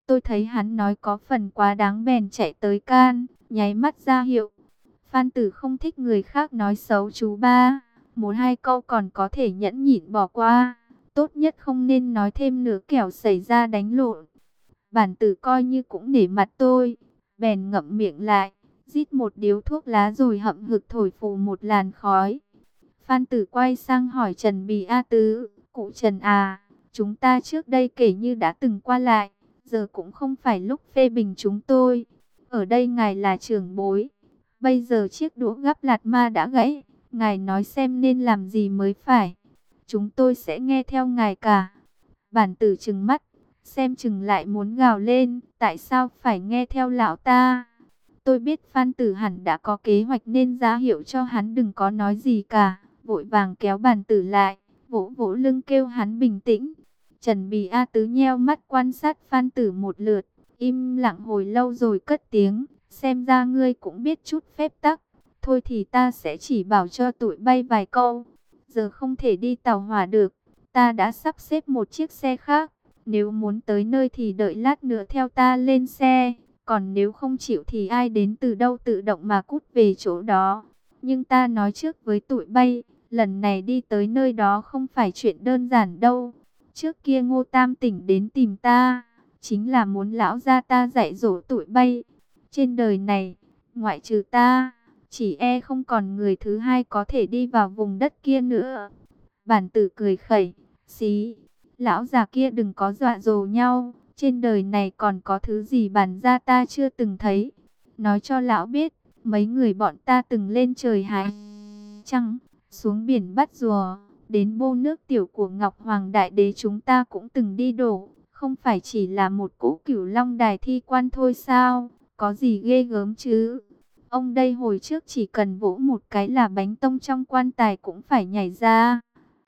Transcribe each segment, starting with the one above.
Tôi thấy hắn nói có phần quá đáng bèn chạy tới can, nháy mắt ra hiệu. Phan Tử không thích người khác nói xấu chú ba, một hai câu còn có thể nhẫn nhịn bỏ qua, tốt nhất không nên nói thêm nữa kẻo xảy ra đánh lộn. Bản Tử coi như cũng nể mặt tôi, bèn ngậm miệng lại, rít một điếu thuốc lá rồi hậm hực thổi phù một làn khói. Phan Tử quay sang hỏi Trần Bì A Tứ, cụ Trần à, chúng ta trước đây kể như đã từng qua lại, giờ cũng không phải lúc phê bình chúng tôi. Ở đây ngài là trưởng bối, bây giờ chiếc đũa gắp lạt ma đã gãy, ngài nói xem nên làm gì mới phải. Chúng tôi sẽ nghe theo ngài cả. Bản Tử trừng mắt, xem chừng lại muốn gào lên, tại sao phải nghe theo lão ta. Tôi biết Phan Tử hẳn đã có kế hoạch nên ra hiệu cho hắn đừng có nói gì cả, vội vàng kéo Bản Tử lại, vỗ vỗ lưng kêu hắn bình tĩnh. Trần Bì A Tứ nheo mắt quan sát Phan Tử một lượt, im lặng hồi lâu rồi cất tiếng, xem ra ngươi cũng biết chút phép tắc. Thôi thì ta sẽ chỉ bảo cho tụi bay vài câu. Giờ không thể đi tàu hỏa được, ta đã sắp xếp một chiếc xe khác. Nếu muốn tới nơi thì đợi lát nữa theo ta lên xe. Còn nếu không chịu thì ai đến từ đâu tự động mà cút về chỗ đó. Nhưng ta nói trước với tụi bay, lần này đi tới nơi đó không phải chuyện đơn giản đâu. Trước kia Ngô Tam Tỉnh đến tìm ta, chính là muốn lão gia ta dạy dỗ tụi bay. Trên đời này, ngoại trừ ta, chỉ e không còn người thứ hai có thể đi vào vùng đất kia nữa. Bản Tử cười khẩy, xí, lão già kia đừng có dọa dồ nhau. Trên đời này còn có thứ gì bản gia ta chưa từng thấy. Nói cho lão biết, mấy người bọn ta từng lên trời hái trăng, xuống biển bắt rùa, đến bô nước tiểu của Ngọc Hoàng Đại Đế chúng ta cũng từng đi đổ. Không phải chỉ là một cỗ Cửu Long đài thi quan thôi sao, có gì ghê gớm chứ. Ông đây hồi trước chỉ cần vỗ một cái là bánh tông trong quan tài cũng phải nhảy ra.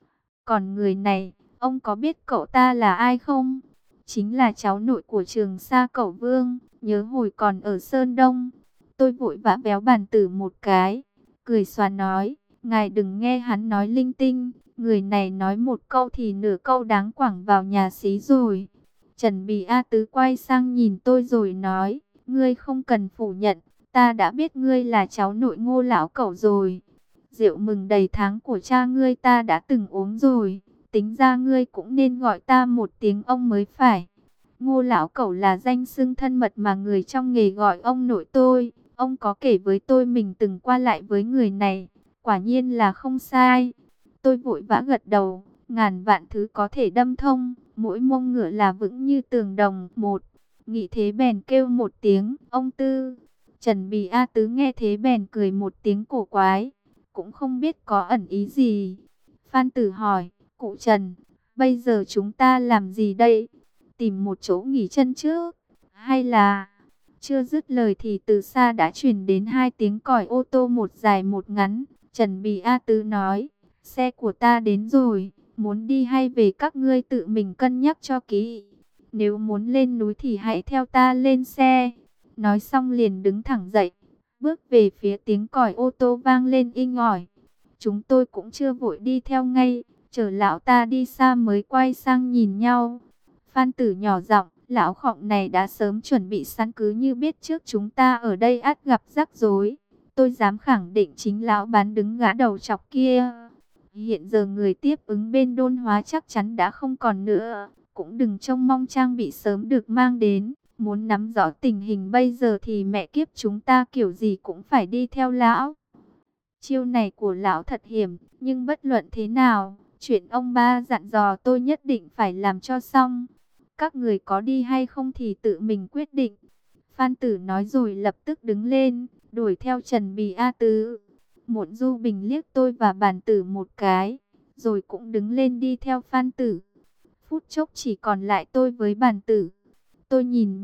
Còn người này, ông có biết cậu ta là ai không? Chính là cháu nội của Trường Sa Cẩu Vương, nhớ hồi còn ở Sơn Đông. Tôi vội vã véo Bản Tử một cái, cười xòa nói, ngài đừng nghe hắn nói linh tinh, người này nói một câu thì nửa câu đáng quẳng vào nhà xí rồi. Trần Bì A Tứ quay sang nhìn tôi rồi nói, ngươi không cần phủ nhận, ta đã biết ngươi là cháu nội Ngô lão cẩu rồi. Rượu mừng đầy tháng của cha ngươi ta đã từng uống rồi, tính ra ngươi cũng nên gọi ta một tiếng ông mới phải. Ngô lão cẩu là danh xưng thân mật mà người trong nghề gọi ông nội tôi. Ông có kể với tôi mình từng qua lại với người này, quả nhiên là không sai. Tôi vội vã gật đầu, ngàn vạn thứ có thể đâm thông, mỗi mông ngựa là vững như tường đồng. Một, nghĩ thế bèn kêu một tiếng, ông Tư. Trần Bì A Tứ nghe thế bèn cười một tiếng cổ quái, cũng không biết có ẩn ý gì. Phan Tử hỏi, cụ Trần, bây giờ chúng ta làm gì đây? Tìm một chỗ nghỉ chân trước, hay là... Chưa dứt lời thì từ xa đã truyền đến hai tiếng còi ô tô một dài một ngắn. Trần Bì A Tứ nói, xe của ta đến rồi, muốn đi hay về các ngươi tự mình cân nhắc cho kỹ. Nếu muốn lên núi thì hãy theo ta lên xe. Nói xong liền đứng thẳng dậy, bước về phía tiếng còi ô tô vang lên inh ỏi. Chúng tôi cũng chưa vội đi theo ngay, chờ lão ta đi xa mới quay sang nhìn nhau. Phan Tử nhỏ giọng, lão khọng này đã sớm chuẩn bị sẵn, cứ như biết trước chúng ta ở đây ắt gặp rắc rối. Tôi dám khẳng định chính lão bán đứng gã đầu chọc kia. Hiện giờ người tiếp ứng bên Đôn Hóa chắc chắn đã không còn nữa, cũng đừng trông mong trang bị sớm được mang đến. Muốn nắm rõ tình hình bây giờ thì mẹ kiếp chúng ta kiểu gì cũng phải đi theo lão. Chiêu này của lão thật hiểm, nhưng bất luận thế nào, chuyện ông ba dặn dò tôi nhất định phải làm cho xong. Các người có đi hay không thì tự mình quyết định. Phan Tử nói rồi lập tức đứng lên, đuổi theo Trần Bì A Tứ. Muộn Du Bình liếc tôi và Bản Tử một cái, rồi cũng đứng lên đi theo Phan Tử. Phút chốc chỉ còn lại tôi với Bản Tử. Tôi nhìn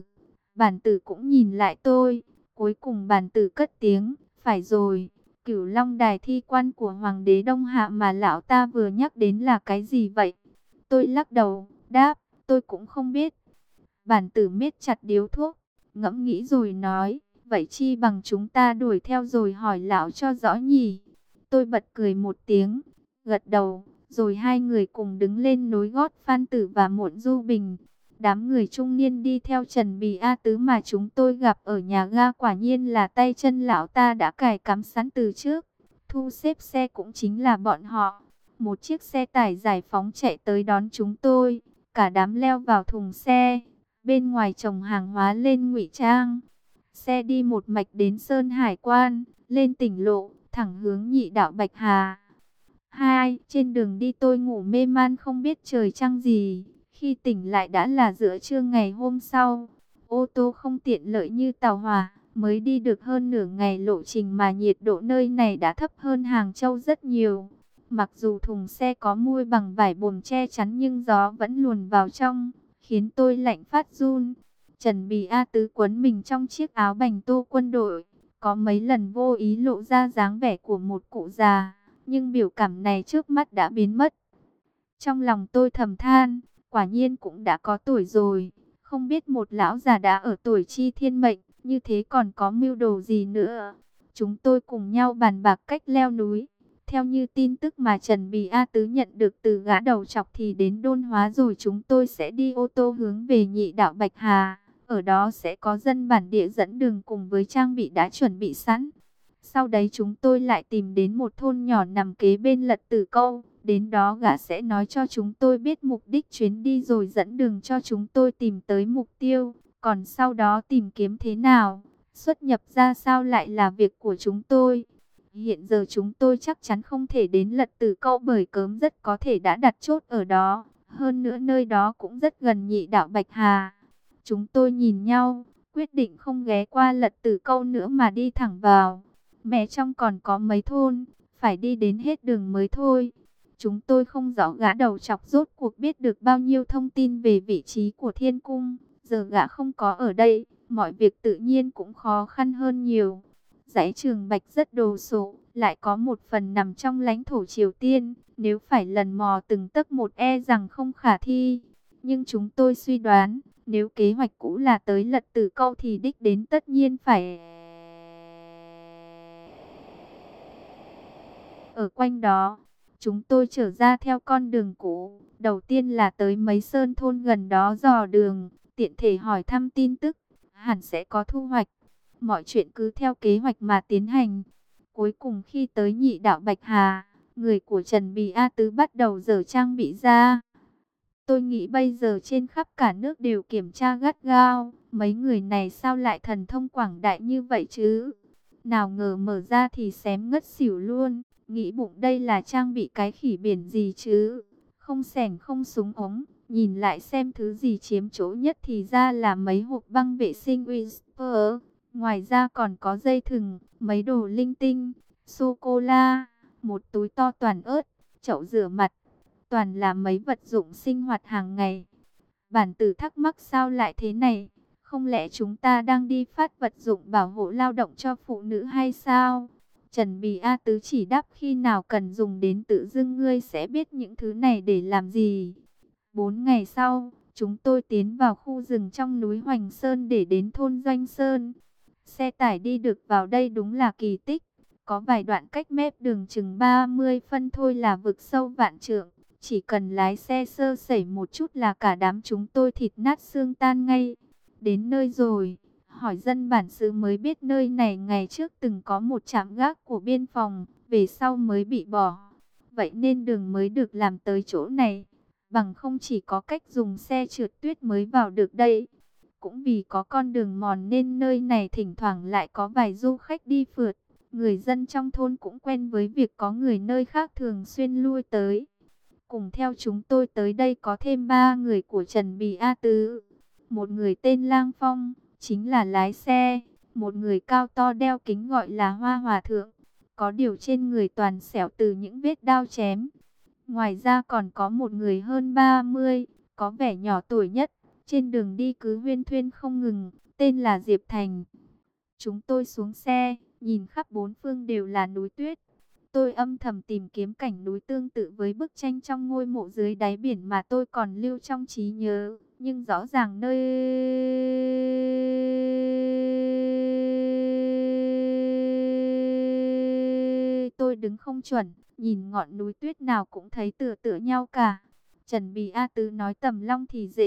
Bản Tử cũng nhìn lại tôi. Cuối cùng Bản Tử cất tiếng, phải rồi, Cửu Long đài thi quan của Hoàng đế Đông Hạ mà lão ta vừa nhắc đến là cái gì vậy? Tôi lắc đầu, đáp, tôi cũng không biết. Bản Tử miết chặt điếu thuốc, ngẫm nghĩ rồi nói, vậy chi bằng chúng ta đuổi theo rồi hỏi lão cho rõ nhỉ. Tôi bật cười một tiếng, gật đầu, rồi hai người cùng đứng lên nối gót Phan Tử và Muộn Du Bình. Đám người trung niên đi theo Trần Bì A Tứ mà chúng tôi gặp ở nhà ga quả nhiên là tay chân lão ta đã cài cắm sẵn từ trước. Thu xếp xe cũng chính là bọn họ. Một chiếc xe tải giải phóng chạy tới đón chúng tôi. Cả đám leo vào thùng xe. Bên ngoài chồng hàng hóa lên ngụy trang. Xe đi một mạch đến Sơn Hải Quan, lên tỉnh lộ, thẳng hướng Nhị Đạo Bạch Hà. Trên đường đi tôi ngủ mê man không biết trời trăng gì. Khi tỉnh lại đã là giữa trưa ngày hôm sau. Ô tô không tiện lợi như tàu hỏa, mới đi được hơn nửa ngày lộ trình mà nhiệt độ nơi này đã thấp hơn Hàng Châu rất nhiều. Mặc dù thùng xe có mui bằng vải bồm che chắn nhưng gió vẫn luồn vào trong, khiến tôi lạnh phát run. Trần Bì A Tứ quấn mình trong chiếc áo bành tô quân đội, có mấy lần vô ý lộ ra dáng vẻ của một cụ già, nhưng biểu cảm này trước mắt đã biến mất. Trong lòng tôi thầm than, quả nhiên cũng đã có tuổi rồi, không biết một lão già đã ở tuổi chi thiên mệnh, như thế còn có mưu đồ gì nữa. Chúng tôi cùng nhau bàn bạc cách leo núi. Theo như tin tức mà Trần Bì A Tứ nhận được từ gã đầu trọc thì đến Đôn Hóa rồi chúng tôi sẽ đi ô tô hướng về Nhị Đạo Bạch Hà. Ở đó sẽ có dân bản địa dẫn đường cùng với trang bị đã chuẩn bị sẵn. Sau đấy chúng tôi lại tìm đến một thôn nhỏ nằm kế bên Lật Tử Câu. Đến đó gã sẽ nói cho chúng tôi biết mục đích chuyến đi rồi dẫn đường cho chúng tôi tìm tới mục tiêu. Còn sau đó tìm kiếm thế nào, xuất nhập ra sao lại là việc của chúng tôi. Hiện giờ chúng tôi chắc chắn không thể đến Lật Tử Câu bởi cớm rất có thể đã đặt chốt ở đó. Hơn nữa nơi đó cũng rất gần Nhị Đạo Bạch Hà. Chúng tôi nhìn nhau, quyết định không ghé qua Lật Tử Câu nữa mà đi thẳng vào. Mẹ trong còn có mấy thôn, phải đi đến hết đường mới thôi. Chúng tôi không rõ gã đầu trọc rốt cuộc biết được bao nhiêu thông tin về vị trí của thiên cung. Giờ gã không có ở đây, mọi việc tự nhiên cũng khó khăn hơn nhiều. Dãy Trường Bạch rất đồ sộ, lại có một phần nằm trong lãnh thổ Triều Tiên. Nếu phải lần mò từng tấc một e rằng không khả thi. Nhưng chúng tôi suy đoán, nếu kế hoạch cũ là tới Lật Tử Câu thì đích đến tất nhiên phải ở quanh đó. Chúng tôi trở ra theo con đường cũ, đầu tiên là tới mấy sơn thôn gần đó dò đường, tiện thể hỏi thăm tin tức, hẳn sẽ có thu hoạch. Mọi chuyện cứ theo kế hoạch mà tiến hành. Cuối cùng khi tới Nhị Đạo Bạch Hà, người của Trần Bì A Tứ bắt đầu dở trang bị ra. Tôi nghĩ bây giờ trên khắp cả nước đều kiểm tra gắt gao, mấy người này sao lại thần thông quảng đại như vậy chứ? Nào ngờ mở ra thì xém ngất xỉu luôn, nghĩ bụng đây là trang bị cái khỉ biển gì chứ? Không xẻng không súng ống, nhìn lại xem thứ gì chiếm chỗ nhất thì ra là mấy hộp băng vệ sinh Whisper. Ngoài ra còn có dây thừng, mấy đồ linh tinh, sô-cô-la, một túi to toàn ớt, chậu rửa mặt. Toàn là mấy vật dụng sinh hoạt hàng ngày. Bản tử thắc mắc sao lại thế này? Không lẽ chúng ta đang đi phát vật dụng bảo hộ lao động cho phụ nữ hay sao? Trần Bì A Tứ chỉ đáp khi nào cần dùng đến tự dưng ngươi sẽ biết những thứ này để làm gì. 4 ngày sau, chúng tôi tiến vào khu rừng trong núi Hoành Sơn để đến thôn Doanh Sơn. Xe tải đi được vào đây đúng là kỳ tích. Có vài đoạn cách mép đường chừng 30 phân thôi là vực sâu vạn trượng. Chỉ cần lái xe sơ sẩy một chút là cả đám chúng tôi thịt nát xương tan ngay. Đến nơi rồi, hỏi dân bản xứ mới biết nơi này ngày trước từng có một trạm gác của biên phòng, về sau mới bị bỏ. Vậy nên đường mới được làm tới chỗ này, bằng không chỉ có cách dùng xe trượt tuyết mới vào được đây. Cũng vì có con đường mòn nên nơi này thỉnh thoảng lại có vài du khách đi phượt. Người dân trong thôn cũng quen với việc có người nơi khác thường xuyên lui tới. Cùng theo chúng tôi tới đây có thêm 3 người của Trần Bì A Tứ. Một người tên Lang Phong, chính là lái xe. Một người cao to đeo kính gọi là Hoa Hòa Thượng. Có điều trên người toàn sẹo từ những vết đao chém. Ngoài ra còn có một người hơn 30, có vẻ nhỏ tuổi nhất. Trên đường đi cứ huyên thuyên không ngừng, tên là Diệp Thành. Chúng tôi xuống xe, nhìn khắp bốn phương đều là núi tuyết. Tôi âm thầm tìm kiếm cảnh núi tương tự với bức tranh trong ngôi mộ dưới đáy biển mà tôi còn lưu trong trí nhớ. Nhưng rõ ràng nơi tôi đứng không chuẩn, nhìn ngọn núi tuyết nào cũng thấy tựa tựa nhau cả. Trần Bì A Tứ nói Tầm Long thì dễ,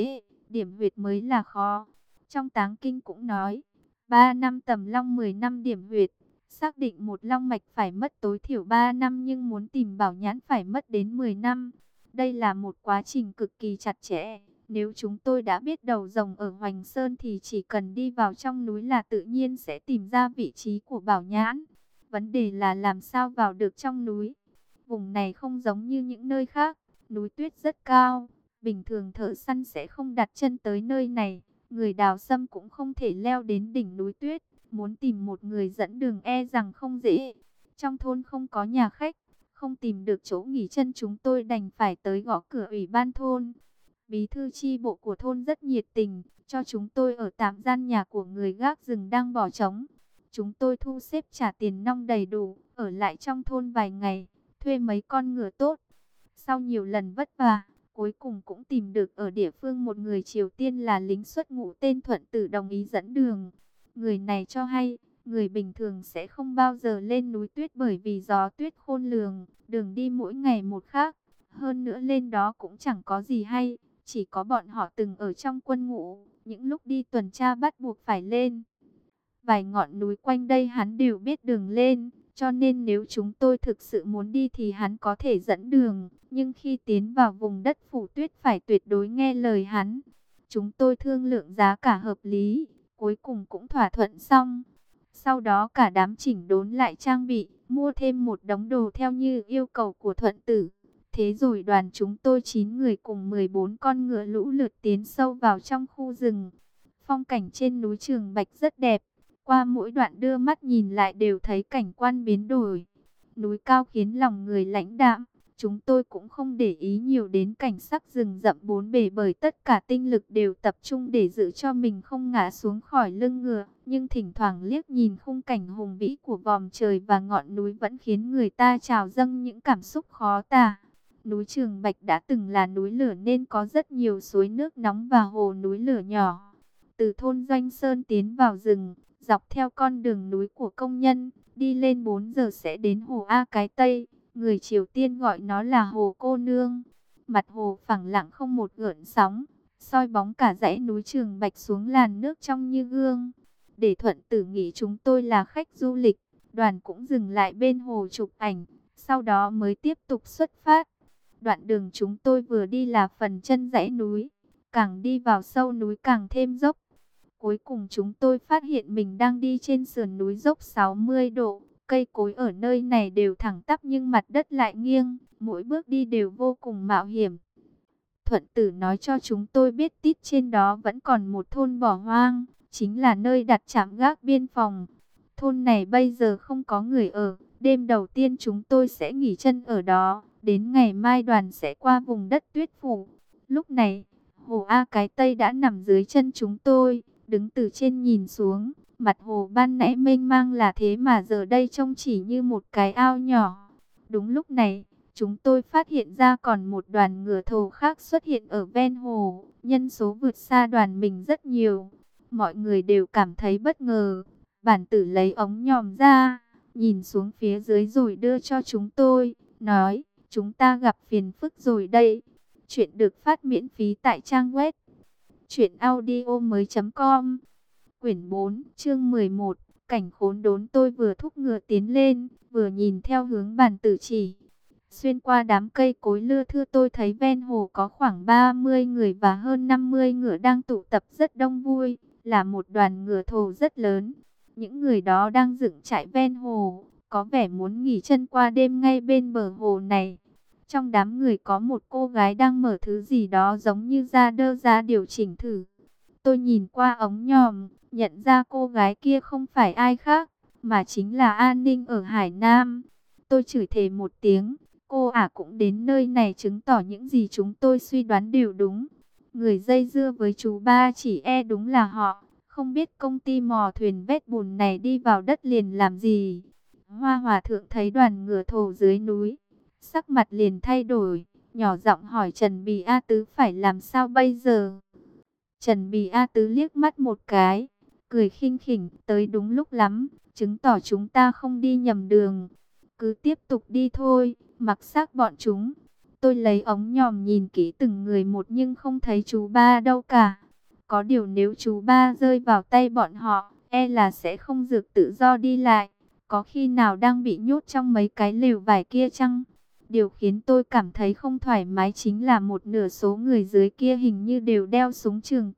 điểm huyệt mới là khó. Trong Táng Kinh cũng nói, 3 năm tầm long 10 năm điểm huyệt. Xác định một long mạch phải mất tối thiểu 3 năm nhưng muốn tìm bảo nhãn phải mất đến 10 năm. Đây là một quá trình cực kỳ chặt chẽ. Nếu chúng tôi đã biết đầu rồng ở Hoành Sơn thì chỉ cần đi vào trong núi là tự nhiên sẽ tìm ra vị trí của bảo nhãn. Vấn đề là làm sao vào được trong núi. Vùng này không giống như những nơi khác, núi tuyết rất cao. Bình thường thợ săn sẽ không đặt chân tới nơi này. Người đào sâm cũng không thể leo đến đỉnh núi tuyết. Muốn tìm một người dẫn đường e rằng không dễ. Trong thôn không có nhà khách, không tìm được chỗ nghỉ chân, chúng tôi đành phải tới gõ cửa ủy ban thôn. Bí thư chi bộ của thôn rất nhiệt tình, cho chúng tôi ở tạm gian nhà của người gác rừng đang bỏ trống. Chúng tôi thu xếp trả tiền nong đầy đủ, ở lại trong thôn vài ngày, thuê mấy con ngựa tốt. Sau nhiều lần vất vả, cuối cùng cũng tìm được ở địa phương một người Triều Tiên là lính xuất ngũ tên Thuận Tử đồng ý dẫn đường. Người này cho hay, người bình thường sẽ không bao giờ lên núi tuyết bởi vì gió tuyết khôn lường, đường đi mỗi ngày một khác. Hơn nữa lên đó cũng chẳng có gì hay, chỉ có bọn họ từng ở trong quân ngũ, những lúc đi tuần tra bắt buộc phải lên. Vài ngọn núi quanh đây hắn đều biết đường lên, cho nên nếu chúng tôi thực sự muốn đi thì hắn có thể dẫn đường. Nhưng khi tiến vào vùng đất phủ tuyết phải tuyệt đối nghe lời hắn. Chúng tôi thương lượng giá cả hợp lý, cuối cùng cũng thỏa thuận xong. Sau đó cả đám chỉnh đốn lại trang bị, mua thêm một đống đồ theo như yêu cầu của Thuận Tử. Thế rồi đoàn chúng tôi 9 người cùng 14 con ngựa lũ lượt tiến sâu vào trong khu rừng. Phong cảnh trên núi Trường Bạch rất đẹp. Qua mỗi đoạn đưa mắt nhìn lại đều thấy cảnh quan biến đổi. Núi cao khiến lòng người lãnh đạm. Chúng tôi cũng không để ý nhiều đến cảnh sắc rừng rậm bốn bề bởi tất cả tinh lực đều tập trung để giữ cho mình không ngã xuống khỏi lưng ngựa. Nhưng thỉnh thoảng liếc nhìn khung cảnh hùng vĩ của vòm trời và ngọn núi vẫn khiến người ta trào dâng những cảm xúc khó tả. Núi Trường Bạch đã từng là núi lửa nên có rất nhiều suối nước nóng và hồ núi lửa nhỏ. Từ thôn Doanh Sơn tiến vào rừng, dọc theo con đường núi của công nhân, đi lên 4 giờ sẽ đến hồ A Cái Tây. Người Triều Tiên gọi nó là hồ Cô Nương. Mặt hồ phẳng lặng không một gợn sóng, soi bóng cả dãy núi Trường Bạch xuống làn nước trong như gương. Để Thuận Tử nghĩ chúng tôi là khách du lịch, đoàn cũng dừng lại bên hồ chụp ảnh, sau đó mới tiếp tục xuất phát. Đoạn đường chúng tôi vừa đi là phần chân dãy núi, càng đi vào sâu núi càng thêm dốc. Cuối cùng chúng tôi phát hiện mình đang đi trên sườn núi dốc 60 độ. Cây cối ở nơi này đều thẳng tắp nhưng mặt đất lại nghiêng. Mỗi bước đi đều vô cùng mạo hiểm. Thuận Tử nói cho chúng tôi biết tít trên đó vẫn còn một thôn bỏ hoang. Chính là nơi đặt trạm gác biên phòng. Thôn này bây giờ không có người ở. Đêm đầu tiên chúng tôi sẽ nghỉ chân ở đó. Đến ngày mai đoàn sẽ qua vùng đất tuyết phủ. Lúc này, hồ A Cái Tây đã nằm dưới chân chúng tôi. Đứng từ trên nhìn xuống, mặt hồ ban nãy mênh mang là thế mà giờ đây trông chỉ như một cái ao nhỏ. Đúng lúc này, chúng tôi phát hiện ra còn một đoàn ngựa thồ khác xuất hiện ở ven hồ. Nhân số vượt xa đoàn mình rất nhiều. Mọi người đều cảm thấy bất ngờ. Bản Tử lấy ống nhòm ra, nhìn xuống phía dưới rồi đưa cho chúng tôi, nói, chúng ta gặp phiền phức rồi đây. Chuyện được phát miễn phí tại trang web truyệnaudiomoi.com. Quyển 4, chương 11. Cảnh khốn đốn. Tôi vừa thúc ngựa tiến lên, vừa nhìn theo hướng Bản Tử chỉ. Xuyên qua đám cây cối lưa thưa tôi thấy ven hồ có khoảng 30 người và hơn 50 ngựa đang tụ tập rất đông vui, là một đoàn ngựa thồ rất lớn. Những người đó đang dựng trại ven hồ, có vẻ muốn nghỉ chân qua đêm ngay bên bờ hồ này. Trong đám người có một cô gái đang mở thứ gì đó giống như ra đơ ra điều chỉnh thử. Tôi nhìn qua ống nhòm, nhận ra cô gái kia không phải ai khác, mà chính là An Ninh ở Hải Nam. Tôi chửi thề một tiếng, cô ả cũng đến nơi này chứng tỏ những gì chúng tôi suy đoán đều đúng. Người dây dưa với chú ba chỉ e đúng là họ, không biết công ty mò thuyền vét bùn này đi vào đất liền làm gì. Hoa Hòa Thượng thấy đoàn ngựa thồ dưới núi, sắc mặt liền thay đổi, nhỏ giọng hỏi Trần Bì A Tứ phải làm sao bây giờ. Trần Bì A Tứ liếc mắt một cái, cười khinh khỉnh, tới đúng lúc lắm, chứng tỏ chúng ta không đi nhầm đường. Cứ tiếp tục đi thôi, mặc xác bọn chúng. tôi lấy ống nhòm nhìn kỹ từng người một nhưng không thấy chú ba đâu cả. Có điều nếu chú ba rơi vào tay bọn họ, e là sẽ không được tự do đi lại. Có khi nào đang bị nhốt trong mấy cái lều vải kia chăng? Điều khiến tôi cảm thấy không thoải mái chính là một nửa số người dưới kia hình như đều đeo súng trường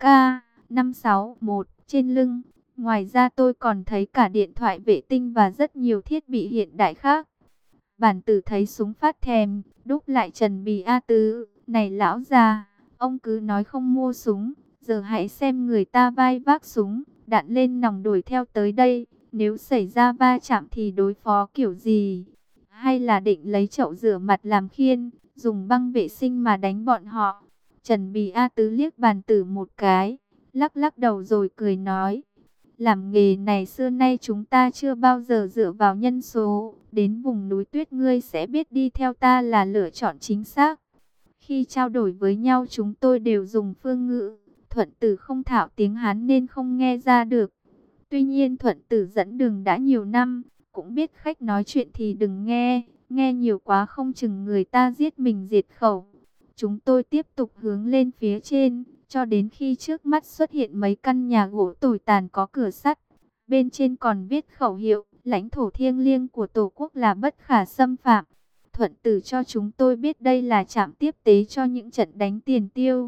K561 trên lưng. Ngoài ra tôi còn thấy cả điện thoại vệ tinh và rất nhiều thiết bị hiện đại khác. Bản tử thấy súng phát thèm, đúp lại Trần Bì A Tứ. Này lão già, ông cứ nói không mua súng, giờ hãy xem người ta vai vác súng, đạn lên nòng đuổi theo tới đây. Nếu xảy ra va chạm thì đối phó kiểu gì? Hay là định lấy chậu rửa mặt làm khiên, dùng băng vệ sinh mà đánh bọn họ? Trần Bì A Tứ liếc Bản tử một cái, lắc lắc đầu rồi cười nói. Làm nghề này xưa nay chúng ta chưa bao giờ dựa vào nhân số. Đến vùng núi tuyết ngươi sẽ biết đi theo ta là lựa chọn chính xác. Khi trao đổi với nhau chúng tôi đều dùng phương ngữ. Thuận Tử không thạo tiếng Hán nên không nghe ra được. Tuy nhiên Thuận Tử dẫn đường đã nhiều năm, cũng biết khách nói chuyện thì đừng nghe. Nghe nhiều quá không chừng người ta giết mình diệt khẩu. Chúng tôi tiếp tục hướng lên phía trên, cho đến khi trước mắt xuất hiện mấy căn nhà gỗ tồi tàn có cửa sắt. Bên trên còn viết khẩu hiệu, lãnh thổ thiêng liêng của Tổ quốc là bất khả xâm phạm. Thuận Tử cho chúng tôi biết đây là trạm tiếp tế cho những trận đánh tiền tiêu.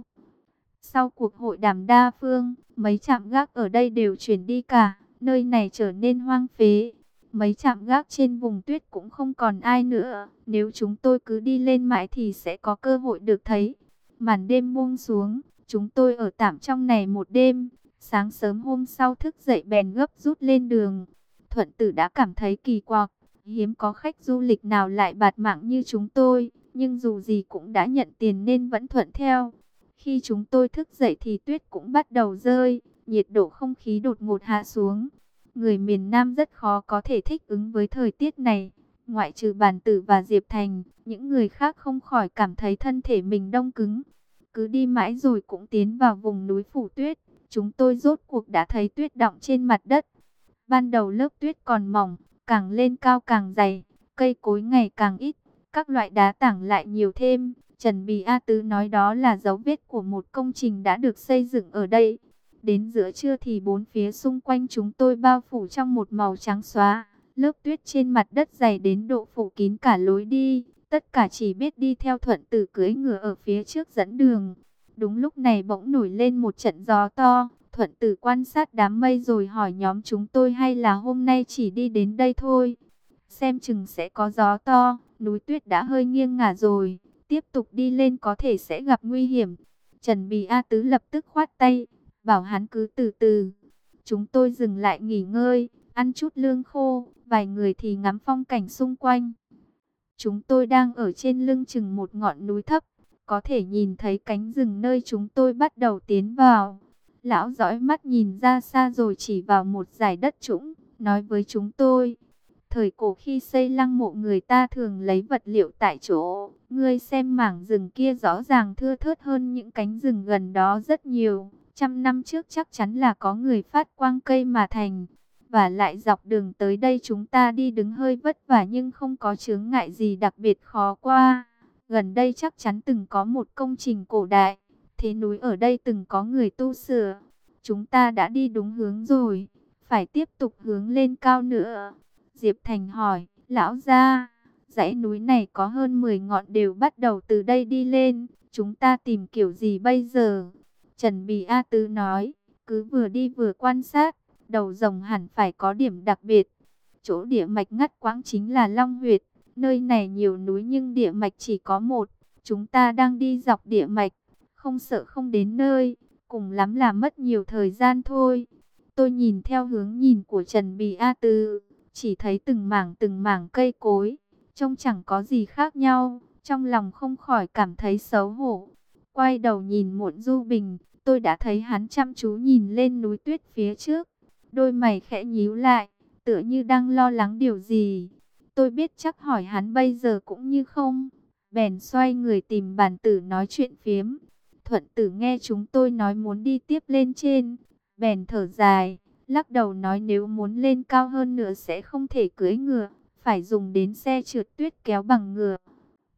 Sau cuộc hội đàm đa phương, mấy trạm gác ở đây đều chuyển đi cả, nơi này trở nên hoang phế. Mấy trạm gác trên vùng tuyết cũng không còn ai nữa. Nếu chúng tôi cứ đi lên mãi thì sẽ có cơ hội được thấy. Màn đêm buông xuống, chúng tôi ở tạm trong này một đêm. Sáng sớm hôm sau thức dậy bèn gấp rút lên đường. Thuận Tử đã cảm thấy kỳ quặc. Hiếm có khách du lịch nào lại bạt mạng như chúng tôi. Nhưng dù gì cũng đã nhận tiền nên vẫn thuận theo. Khi chúng tôi thức dậy thì tuyết cũng bắt đầu rơi. Nhiệt độ không khí đột ngột hạ xuống. Người miền Nam rất khó có thể thích ứng với thời tiết này. Ngoại trừ Bản Tử và Diệp Thành, những người khác không khỏi cảm thấy thân thể mình đông cứng. Cứ đi mãi rồi cũng tiến vào vùng núi phủ tuyết. Chúng tôi rốt cuộc đã thấy tuyết đọng trên mặt đất. Ban đầu lớp tuyết còn mỏng, càng lên cao càng dày, cây cối ngày càng ít, các loại đá tảng lại nhiều thêm. Trần Bì A Tứ nói đó là dấu vết của một công trình đã được xây dựng ở đây. Đến giữa trưa thì bốn phía xung quanh chúng tôi bao phủ trong một màu trắng xóa. Lớp tuyết trên mặt đất dày đến độ phủ kín cả lối đi. Tất cả chỉ biết đi theo Thuận Tử cưỡi ngựa ở phía trước dẫn đường. Đúng lúc này bỗng nổi lên một trận gió to. Thuận Tử quan sát đám mây rồi hỏi nhóm chúng tôi hay là hôm nay chỉ đi đến đây thôi. Xem chừng sẽ có gió to, núi tuyết đã hơi nghiêng ngả rồi. Tiếp tục đi lên có thể sẽ gặp nguy hiểm. Trần Bì A Tứ lập tức khoát tay, bảo hắn cứ từ từ. Chúng tôi dừng lại nghỉ ngơi, ăn chút lương khô, vài người thì ngắm phong cảnh xung quanh. Chúng tôi đang ở trên lưng chừng một ngọn núi thấp, có thể nhìn thấy cánh rừng nơi chúng tôi bắt đầu tiến vào. Lão dõi mắt nhìn ra xa rồi chỉ vào một dải đất trũng, nói với chúng tôi. Thời cổ khi xây lăng mộ người ta thường lấy vật liệu tại chỗ. Ngươi xem mảng rừng kia rõ ràng thưa thớt hơn những cánh rừng gần đó rất nhiều. 100 năm trước chắc chắn là có người phát quang cây mà thành. Và lại dọc đường tới đây chúng ta đi đứng hơi vất vả nhưng không có chướng ngại gì đặc biệt khó qua. Gần đây chắc chắn từng có một công trình cổ đại. Thế núi ở đây từng có người tu sửa. Chúng ta đã đi đúng hướng rồi. Phải tiếp tục hướng lên cao nữa. Diệp Thành hỏi, lão gia, dãy núi này có hơn 10 ngọn đều bắt đầu từ đây đi lên. Chúng ta tìm kiểu gì bây giờ? Trần Bì A Tứ nói, cứ vừa đi vừa quan sát. Đầu rồng hẳn phải có điểm đặc biệt. Chỗ địa mạch ngắt quãng chính là Long Huyệt. Nơi này nhiều núi nhưng địa mạch chỉ có một. Chúng ta đang đi dọc địa mạch. Không sợ không đến nơi. Cùng lắm là mất nhiều thời gian thôi. Tôi nhìn theo hướng nhìn của Trần Bì A Tứ. Chỉ thấy từng mảng cây cối. Trông chẳng có gì khác nhau. Trong lòng không khỏi cảm thấy xấu hổ. Quay đầu nhìn Muộn Du Bình. Tôi đã thấy hắn chăm chú nhìn lên núi tuyết phía trước. Đôi mày khẽ nhíu lại, tựa như đang lo lắng điều gì. Tôi biết chắc hỏi hắn bây giờ cũng như không. Bèn xoay người tìm Bản Tử nói chuyện phiếm. Thuận Tử nghe chúng tôi nói muốn đi tiếp lên trên. Bèn thở dài, lắc đầu nói nếu muốn lên cao hơn nữa sẽ không thể cưỡi ngựa. Phải dùng đến xe trượt tuyết kéo bằng ngựa.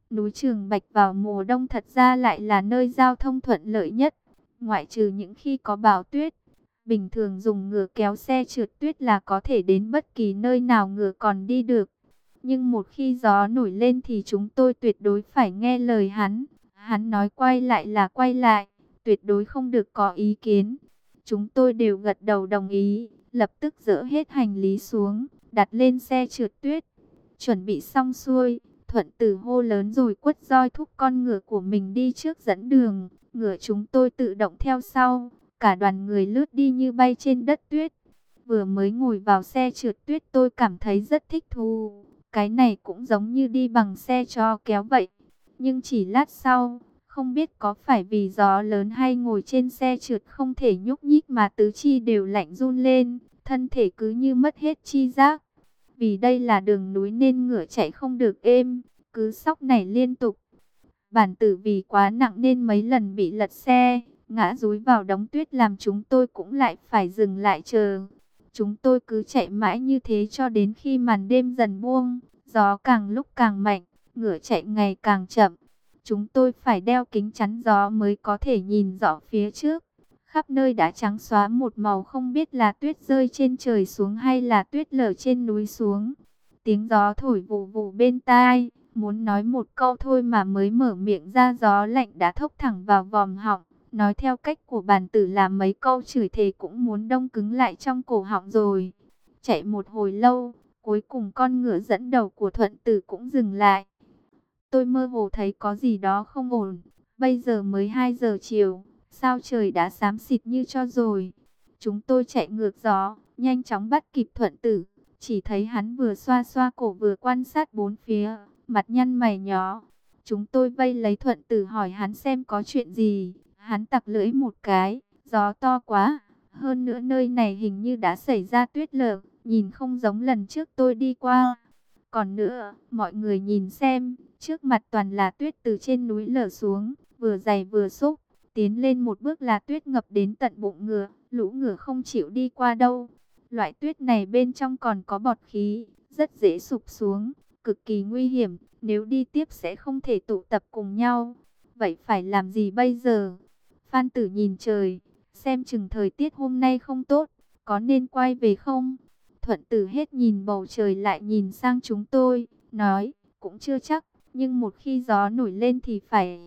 Núi Trường Bạch vào mùa đông thật ra lại là nơi giao thông thuận lợi nhất, ngoại trừ những khi có bão tuyết. Bình thường dùng ngựa kéo xe trượt tuyết là có thể đến bất kỳ nơi nào ngựa còn đi được. Nhưng một khi gió nổi lên thì chúng tôi tuyệt đối phải nghe lời hắn. Hắn nói quay lại là quay lại, tuyệt đối không được có ý kiến. Chúng tôi đều gật đầu đồng ý, lập tức dỡ hết hành lý xuống, đặt lên xe trượt tuyết. Chuẩn bị xong xuôi, Thuận Tử hô lớn rồi quất roi thúc con ngựa của mình đi trước dẫn đường. Ngựa chúng tôi tự động theo sau, cả đoàn người lướt đi như bay trên đất tuyết. Vừa mới ngồi vào xe trượt tuyết tôi cảm thấy rất thích thú. Cái này cũng giống như đi bằng xe cho kéo vậy. Nhưng chỉ lát sau, không biết có phải vì gió lớn hay ngồi trên xe trượt không thể nhúc nhích mà tứ chi đều lạnh run lên, thân thể cứ như mất hết chi giác. Vì đây là đường núi nên ngựa chạy không được êm, cứ sóc nảy liên tục. Bản tử vì quá nặng nên mấy lần bị lật xe, ngã dúi vào đống tuyết làm chúng tôi cũng lại phải dừng lại chờ. Chúng tôi cứ chạy mãi như thế cho đến khi màn đêm dần buông, gió càng lúc càng mạnh, ngựa chạy ngày càng chậm. Chúng tôi phải đeo kính chắn gió mới có thể nhìn rõ phía trước. Khắp nơi đã trắng xóa một màu, không biết là tuyết rơi trên trời xuống hay là tuyết lở trên núi xuống. Tiếng gió thổi vù vù bên tai, muốn nói một câu thôi mà mới mở miệng ra gió lạnh đã thốc thẳng vào vòm họng. Nói theo cách của bản tử là mấy câu chửi thề cũng muốn đông cứng lại trong cổ họng rồi. Chạy một hồi lâu, cuối cùng con ngựa dẫn đầu của Thuận Tử cũng dừng lại. Tôi mơ hồ thấy có gì đó không ổn. Bây giờ mới 2 giờ chiều, sao trời đã xám xịt như cho rồi. Chúng tôi chạy ngược gió, nhanh chóng bắt kịp Thuận Tử. Chỉ thấy hắn vừa xoa xoa cổ vừa quan sát bốn phía, mặt nhăn mày nhó. Chúng tôi vây lấy Thuận Tử hỏi hắn xem có chuyện gì. Hắn tặc lưỡi một cái, gió to quá. Hơn nữa nơi này hình như đã xảy ra tuyết lở, nhìn không giống lần trước tôi đi qua. Còn nữa, mọi người nhìn xem, trước mặt toàn là tuyết từ trên núi lở xuống, vừa dày vừa xúc. Tiến lên một bước là tuyết ngập đến tận bụng ngựa, lũ ngựa không chịu đi qua đâu. Loại tuyết này bên trong còn có bọt khí, rất dễ sụp xuống, cực kỳ nguy hiểm, nếu đi tiếp sẽ không thể tụ tập cùng nhau. Vậy phải làm gì bây giờ? Phan Tử nhìn trời, xem chừng thời tiết hôm nay không tốt, có nên quay về không? Thuận Tử hết nhìn bầu trời lại nhìn sang chúng tôi, nói, cũng chưa chắc, nhưng một khi gió nổi lên thì phải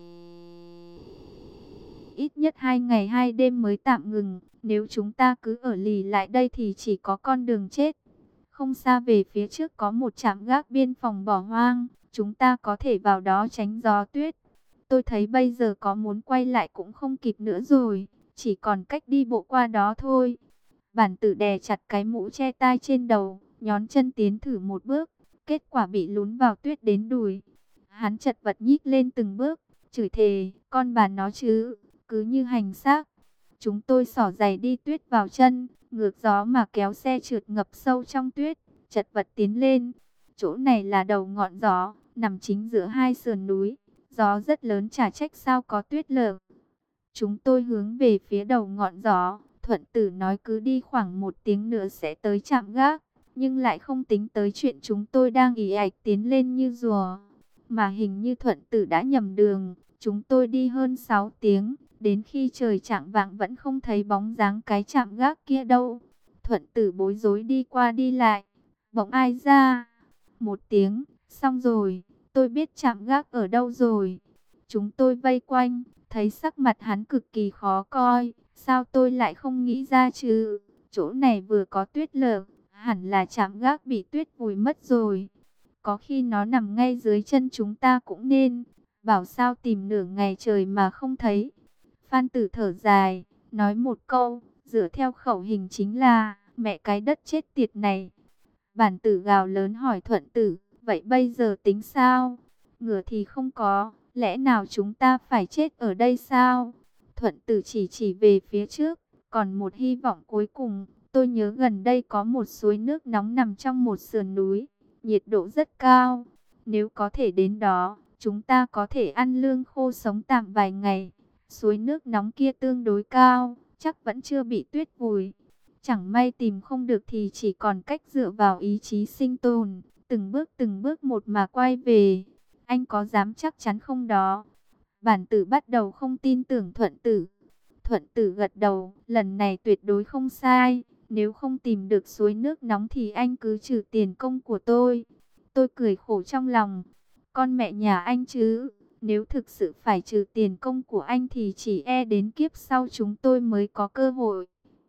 ít nhất 2 ngày 2 đêm mới tạm ngừng. Nếu chúng ta cứ ở lì lại đây thì chỉ có con đường chết. Không xa về phía trước có một trạm gác biên phòng bỏ hoang, chúng ta có thể vào đó tránh gió tuyết. Tôi thấy bây giờ có muốn quay lại cũng không kịp nữa rồi, chỉ còn cách đi bộ qua đó thôi. Bản Tử đè chặt cái mũ che tai trên đầu, nhón chân tiến thử một bước, kết quả bị lún vào tuyết đến đùi. Hắn chật vật nhích lên từng bước, chửi thề, con bà nó chứ, cứ như hành xác. Chúng tôi xỏ giày đi tuyết vào chân, ngược gió mà kéo xe trượt ngập sâu trong tuyết, chật vật tiến lên. Chỗ này là đầu ngọn gió, nằm chính giữa hai sườn núi, gió rất lớn chả trách sao có tuyết lở. Chúng tôi hướng về phía đầu ngọn gió. Thuận Tử nói cứ đi khoảng 1 tiếng nữa sẽ tới trạm gác, nhưng lại không tính tới chuyện chúng tôi đang ì ạch tiến lên như rùa. Mà hình như Thuận Tử đã nhầm đường, chúng tôi đi hơn 6 tiếng, đến khi trời chạng vạng vẫn không thấy bóng dáng cái trạm gác kia đâu. Thuận Tử bối rối đi qua đi lại, bỗng ai ra, 1 tiếng, xong rồi, tôi biết trạm gác ở đâu rồi. Chúng tôi vây quanh, thấy sắc mặt hắn cực kỳ khó coi. Sao tôi lại không nghĩ ra chứ? Chỗ này vừa có tuyết lở, hẳn là trạm gác bị tuyết vùi mất rồi. Có khi nó nằm ngay dưới chân chúng ta cũng nên. Bảo sao tìm nửa ngày trời mà không thấy. Phan Tử thở dài, nói một câu, dựa theo khẩu hình chính là, mẹ cái đất chết tiệt này. Bản Tử gào lớn hỏi Thuận Tử, vậy bây giờ tính sao? Ngựa thì không có, lẽ nào chúng ta phải chết ở đây sao? Thuận Tử chỉ về phía trước, còn một hy vọng cuối cùng, tôi nhớ gần đây có một suối nước nóng nằm trong một sườn núi, nhiệt độ rất cao. Nếu có thể đến đó, chúng ta có thể ăn lương khô sống tạm vài ngày. Suối nước nóng kia tương đối cao, chắc vẫn chưa bị tuyết vùi. Chẳng may tìm không được thì chỉ còn cách dựa vào ý chí sinh tồn, từng bước một mà quay về. Anh có dám chắc chắn không đó? Bản tử bắt đầu không tin tưởng Thuận Tử. Thuận Tử gật đầu, lần này tuyệt đối không sai. Nếu không tìm được suối nước nóng thì anh cứ trừ tiền công của tôi. Tôi cười khổ trong lòng. Con mẹ nhà anh chứ. Nếu thực sự phải trừ tiền công của anh thì chỉ e đến kiếp sau chúng tôi mới có cơ hội.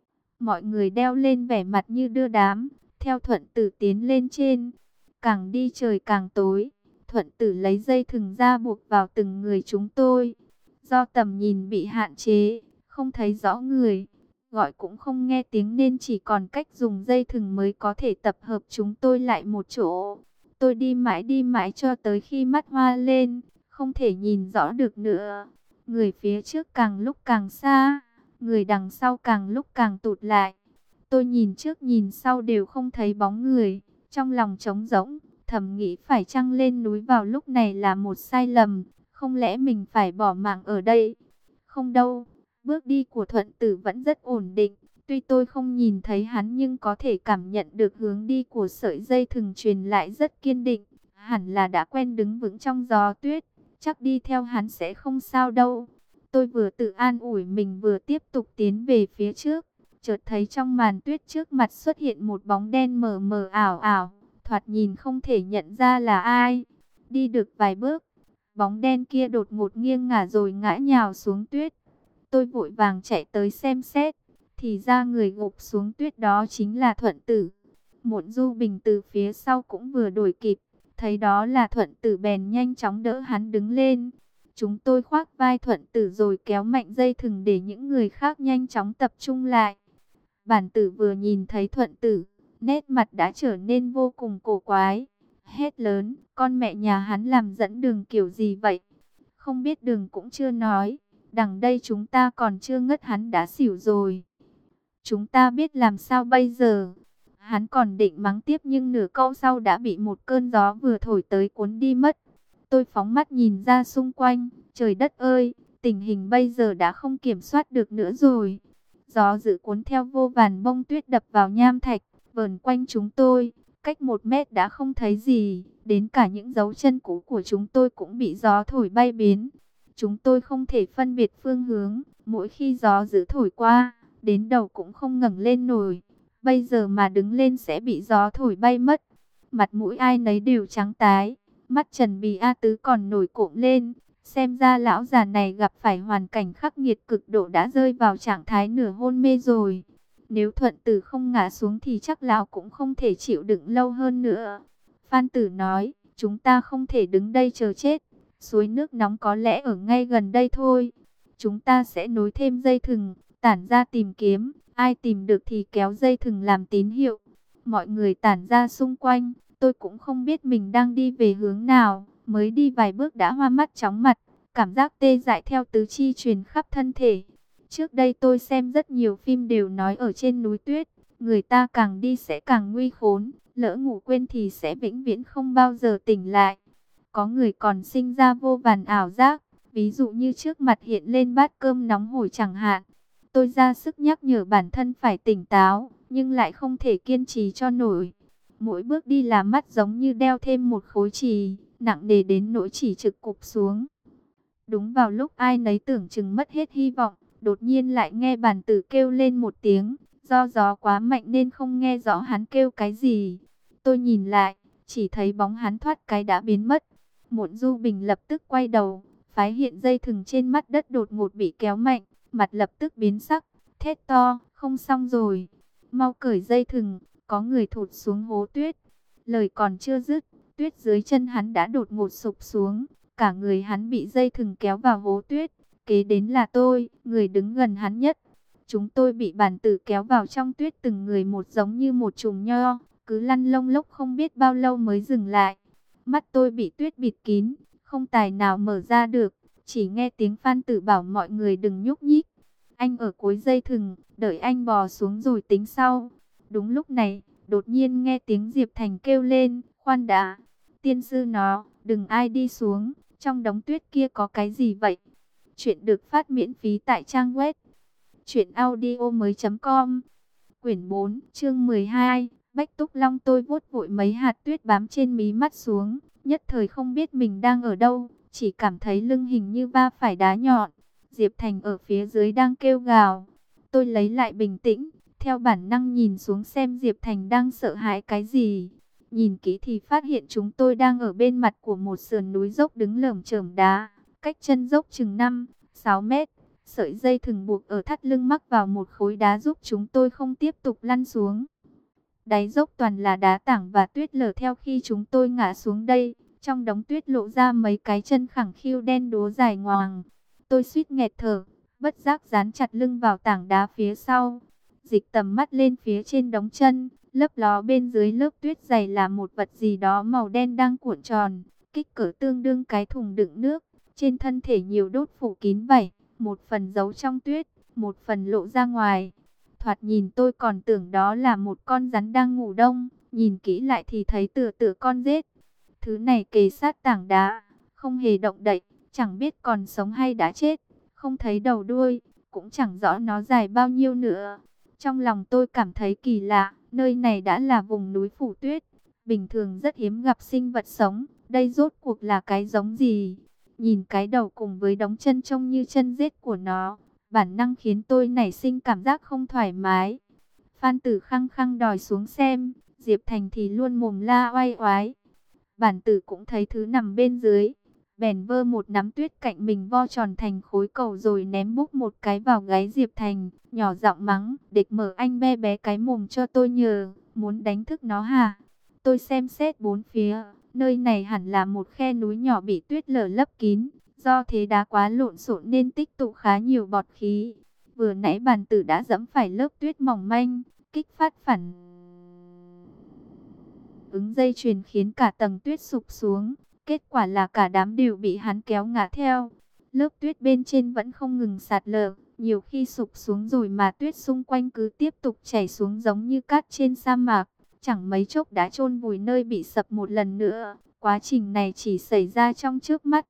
Mọi người đeo lên vẻ mặt như đưa đám. Theo Thuận Tử tiến lên trên. Càng đi trời càng tối. Thuận Tử lấy dây thừng ra buộc vào từng người chúng tôi. Do tầm nhìn bị hạn chế, không thấy rõ người, gọi cũng không nghe tiếng nên chỉ còn cách dùng dây thừng mới có thể tập hợp chúng tôi lại một chỗ. Tôi đi mãi cho tới khi mắt hoa lên, không thể nhìn rõ được nữa. Người phía trước càng lúc càng xa, người đằng sau càng lúc càng tụt lại. Tôi nhìn trước nhìn sau đều không thấy bóng người, trong lòng trống rỗng, thầm nghĩ phải chăng lên núi vào lúc này là một sai lầm, không lẽ mình phải bỏ mạng ở đây? Không đâu, bước đi của Thuận Tử vẫn rất ổn định, tuy tôi không nhìn thấy hắn nhưng có thể cảm nhận được hướng đi của sợi dây thừng truyền lại rất kiên định, hẳn là đã quen đứng vững trong gió tuyết, chắc đi theo hắn sẽ không sao đâu. Tôi vừa tự an ủi mình vừa tiếp tục tiến về phía trước. Chợt thấy trong màn tuyết trước mặt xuất hiện một bóng đen mờ mờ ảo ảo, thoạt nhìn không thể nhận ra là ai. Đi được vài bước, bóng đen kia đột ngột nghiêng ngả rồi ngã nhào xuống tuyết. Tôi vội vàng chạy tới xem xét, thì ra người gục xuống tuyết đó chính là Thuận Tử. Muộn Du Bình từ phía sau cũng vừa đuổi kịp, thấy đó là Thuận Tử bèn nhanh chóng đỡ hắn đứng lên. Chúng tôi khoác vai Thuận Tử rồi kéo mạnh dây thừng để những người khác nhanh chóng tập trung lại. Bản Tử vừa nhìn thấy Thuận Tử, nét mặt đã trở nên vô cùng cổ quái. Hét lớn, con mẹ nhà hắn làm dẫn đường kiểu gì vậy? Không biết đường cũng chưa nói, đằng đây chúng ta còn chưa ngất hắn đã xỉu rồi. Chúng ta biết làm sao bây giờ? Hắn còn định mắng tiếp nhưng nửa câu sau đã bị một cơn gió vừa thổi tới cuốn đi mất. Tôi phóng mắt nhìn ra xung quanh, trời đất ơi, tình hình bây giờ đã không kiểm soát được nữa rồi. Gió dữ cuốn theo vô vàn bông tuyết đập vào nham thạch, vờn quanh chúng tôi, cách 1 mét đã không thấy gì, đến cả những dấu chân cũ của chúng tôi cũng bị gió thổi bay biến. Chúng tôi không thể phân biệt phương hướng, mỗi khi gió dữ thổi qua, đến đầu cũng không ngẩng lên nổi. Bây giờ mà đứng lên sẽ bị gió thổi bay mất. Mặt mũi ai nấy đều trắng tái, mắt Trần Bì A Tứ còn nổi cộm lên. Xem ra lão già này gặp phải hoàn cảnh khắc nghiệt cực độ đã rơi vào trạng thái nửa hôn mê rồi. Nếu Thuận Tử không ngã xuống thì chắc lão cũng không thể chịu đựng lâu hơn nữa. Phan Tử nói, chúng ta không thể đứng đây chờ chết. Suối nước nóng có lẽ ở ngay gần đây thôi. Chúng ta sẽ nối thêm dây thừng, tản ra tìm kiếm. Ai tìm được thì kéo dây thừng làm tín hiệu. Mọi người tản ra xung quanh. Tôi cũng không biết mình đang đi về hướng nào. Mới đi vài bước đã hoa mắt chóng mặt. Cảm giác tê dại theo tứ chi truyền khắp thân thể. Trước đây tôi xem rất nhiều phim đều nói ở trên núi tuyết, người ta càng đi sẽ càng nguy khốn, lỡ ngủ quên thì sẽ vĩnh viễn không bao giờ tỉnh lại. Có người còn sinh ra vô vàn ảo giác, ví dụ như trước mặt hiện lên bát cơm nóng hổi chẳng hạn. Tôi ra sức nhắc nhở bản thân phải tỉnh táo, nhưng lại không thể kiên trì cho nổi. Mỗi bước đi là mắt giống như đeo thêm một khối chì, nặng nề đến nỗi chỉ trực cụp xuống. Đúng vào lúc ai nấy tưởng chừng mất hết hy vọng, đột nhiên lại nghe Bản Tử kêu lên một tiếng, do gió quá mạnh nên không nghe rõ hắn kêu cái gì. Tôi nhìn lại, chỉ thấy bóng hắn thoát cái đã biến mất. Muộn Du Bình lập tức quay đầu, phái hiện dây thừng trên mặt đất đột ngột bị kéo mạnh, mặt lập tức biến sắc, thét to, không xong rồi, mau cởi dây thừng, có người thụt xuống hố tuyết. Lời còn chưa dứt, tuyết dưới chân hắn đã đột ngột sụp xuống, cả người hắn bị dây thừng kéo vào hố tuyết. Kế đến là tôi, người đứng gần hắn nhất. Chúng tôi bị Bản Tử kéo vào trong tuyết từng người một giống như một chùm nho, cứ lăn lông lốc không biết bao lâu mới dừng lại. Mắt tôi bị tuyết bịt kín, không tài nào mở ra được, chỉ nghe tiếng Phan Tử bảo mọi người đừng nhúc nhích. Anh ở cuối dây thừng, đợi anh bò xuống rồi tính sau. Đúng lúc này, đột nhiên nghe tiếng Diệp Thành kêu lên, khoan đã, tiên sư nó, đừng ai đi xuống, trong đống tuyết kia có cái gì vậy? Chuyện được phát miễn phí tại trang web truyệnaudiomoi.com. Quyển 4, chương 12. Bách Túc Long. Tôi vuốt vội mấy hạt tuyết bám trên mí mắt xuống, Nhất thời không biết mình đang ở đâu, chỉ cảm thấy lưng hình như va phải đá nhọn. Diệp Thành ở phía dưới đang kêu gào. Tôi lấy lại bình tĩnh, theo bản năng nhìn xuống xem Diệp Thành đang sợ hãi cái gì. Nhìn kỹ thì phát hiện chúng tôi đang ở bên mặt của một sườn núi dốc đứng lởm chởm đá, cách chân dốc chừng 5-6 mét. Sợi dây thừng buộc ở thắt lưng mắc vào một khối đá giúp chúng tôi không tiếp tục lăn xuống. Đáy dốc toàn là đá tảng và tuyết lở theo khi chúng tôi ngã xuống đây. Trong đống tuyết lộ ra mấy cái chân khẳng khiu đen đúa dài ngoằng. Tôi suýt nghẹt thở, bất giác dán chặt lưng vào tảng đá phía sau. Dịch tầm mắt lên phía trên đống chân, lấp ló bên dưới lớp tuyết dày là một vật gì đó màu đen đang cuộn tròn, kích cỡ tương đương cái thùng đựng nước. Trên thân thể nhiều đốt phủ kín vảy, một phần giấu trong tuyết, một phần lộ ra ngoài. Thoạt nhìn tôi còn tưởng đó là một con rắn đang ngủ đông, nhìn kỹ lại thì thấy tựa tựa con rết. Thứ này kề sát tảng đá, không hề động đậy, chẳng biết còn sống hay đã chết, không thấy đầu đuôi, cũng chẳng rõ nó dài bao nhiêu nữa. Trong lòng tôi cảm thấy kỳ lạ, nơi này đã là vùng núi phủ tuyết, bình thường rất hiếm gặp sinh vật sống, đây rốt cuộc là cái giống gì? Nhìn cái đầu cùng với đống chân trông như chân rết của nó, bản năng khiến tôi nảy sinh cảm giác không thoải mái. Phan Tử khăng khăng đòi xuống xem, Diệp Thành thì luôn mồm la oai oái. Bản Tử cũng thấy thứ nằm bên dưới, bèn vơ một nắm tuyết cạnh mình vo tròn thành khối cầu rồi ném búc một cái vào gáy Diệp Thành, nhỏ giọng mắng: "Địch mở anh be bé cái mồm cho tôi nhờ, muốn đánh thức nó hả?" Tôi xem xét bốn phía, nơi này hẳn là một khe núi nhỏ bị tuyết lở lấp kín, do thế đá quá lộn xộn nên tích tụ khá nhiều bọt khí. Vừa nãy Bản Tử đã dẫm phải lớp tuyết mỏng manh, kích phát phản ứng dây chuyền khiến cả tầng tuyết sụp xuống. Kết quả là cả đám đều bị hắn kéo ngã theo. Lớp tuyết bên trên vẫn không ngừng sạt lở, nhiều khi sụp xuống rồi mà tuyết xung quanh cứ tiếp tục chảy xuống giống như cát trên sa mạc. Chẳng mấy chốc đã chôn vùi nơi bị sập một lần nữa. Quá trình này chỉ xảy ra trong chớp mắt.